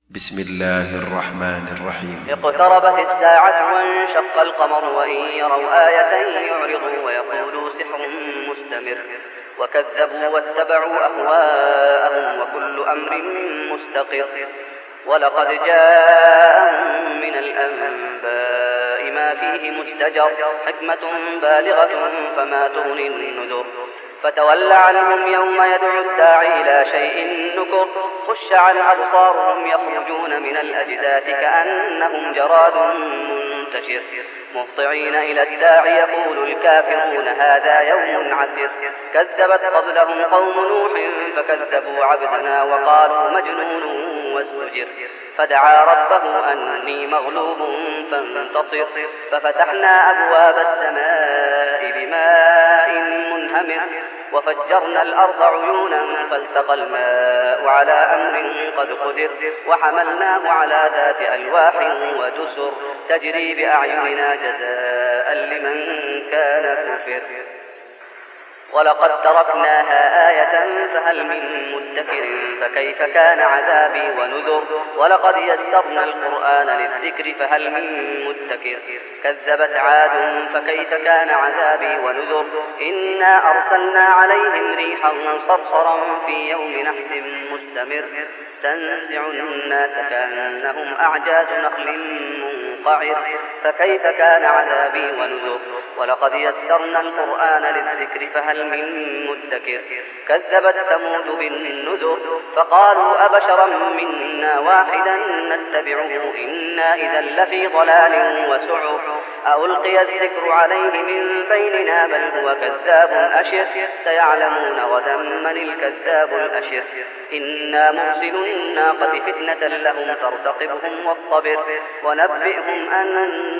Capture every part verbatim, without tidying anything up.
بسم الله الرحمن الرحيم. اقتربت الساعة وانشق القمر وإن يروا آية يعرضوا ويقولوا سحر مستمر وكذبوا واتبعوا أهواءهم وكل أمر مستقر ولقد جاءهم من الأنباء ما فيه مزدجر حكمة بالغة فما تغني النذر فتول عنهم يوم يدعو الداعي إلى شيء نكر خش عن أبصارهم يخرجون من الأجداث كأنهم جراد منتشر مهطعين إلى الداعي يقول الكافرون هذا يوم عسر كذبت قبلهم قوم نوح فكذبوا عبدنا وقالوا مجنون وازدجر فدعا ربه أني مغلوب فانتصر ففتحنا أبواب السماء بماء منهمر وفجرنا الأرض عيونا فالتقى الماء على أمر قد قدر وحملناه على ذات ألواح ودسر تجري بأعيننا جزاء لمن كان كفر ولقد تركناها آية فهل من مدكر فكيف كان عذابي ونذر ولقد يسرنا القرآن للذكر فهل من مدكر كذبت عاد فكيف كان عذابي ونذر إنا أرسلنا عليهم ريحا صرصرا في يوم نحس مستمر تنزع الناس كأنهم أعجاز نخل منقعر فكيف كان عذابي ونذر ولقد يسرنا القرآن للذكر فهل من مدكر كذبت ثمود بالنذر فقالوا أبشرا منا واحدا نتبعه إنا إذا لفي ضلال وسعر ألقي الذكر عليه من بيننا بل هو كذاب أشر سيعلمون غدا من الكذاب الأشر إنا مرسل الناقة فتنة لهم فارتقبهم واصطبر ونبئهم أن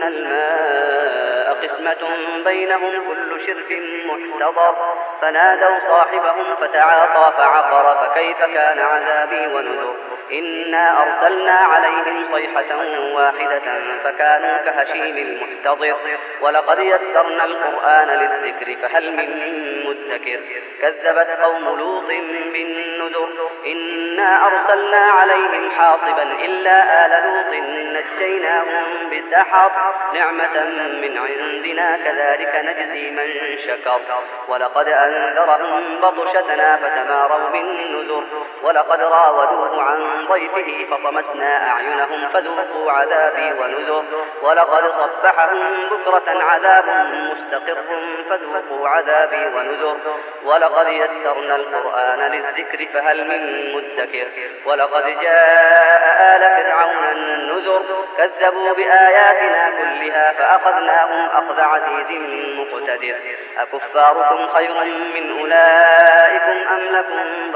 الماء قسمة بينهم كل شرب محتضر فنادوا صاحبهم فتعاطى فعقر فكيف كان عذابي ونذر إنا أرسلنا عليهم صيحة واحدة فكانوا كهشيم المحتضر ولقد يسرنا القرآن للذكر فهل من مدكر كذبت قوم لوط بالنذر إنا أرسلنا عليهم حاصبا إلا آل لوط نجيناهم بسحر نعمة من عندنا كذلك نجزي من شكر ولقد أنذرهم بطشتنا فتماروا بالنذر ولقد راودوه عن ضيفه فطمسنا أعينهم فذوقوا عذابي ونذر ولقد صبحهم بكرة عذاب مستقر فذوقوا عذابي ونذر ولقد يسرنا القرآن للذكر فهل من مدكر ولقد جاء آل فرعون النذر كذبوا بآياتنا كلها فأخذناهم أخذ عزيز مقتدر أكفاركم خير من أولئكم أم لكم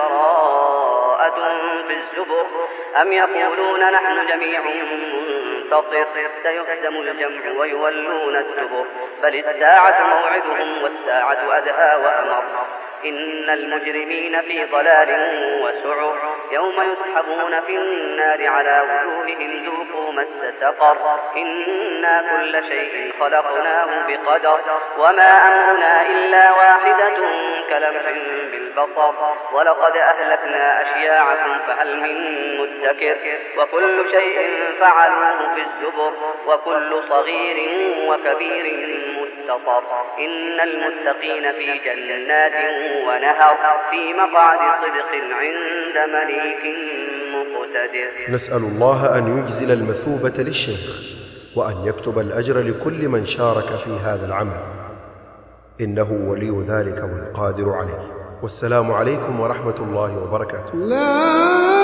براءة في الزبر أم يقولون نحن جميع منتصر سيهزم الجمع ويولون الدبر بل الساعة موعدهم والساعة أدهى وأمر إن المجرمين في ضلال وسعر يوم يسحبون في النار على وجوههم ذوقوا مس سقر إنا كل شيء خلقناه بقدر وما أمرنا إلا واحدة كلمح بالبصر ولقد أهلكنا أشياعكم فهل من مدكر وكل شيء فعلوه في الزبر وكل صغير وكبير مستطر إن المتقين في جنات ونهر في مقعد صدق عند مليك مقتدر. نسأل الله أن يجزل المثوبة للشيخ وأن يكتب الأجر لكل من شارك في هذا العمل إنه ولي ذلك والقادر عليه. والسلام عليكم ورحمة الله وبركاته. لا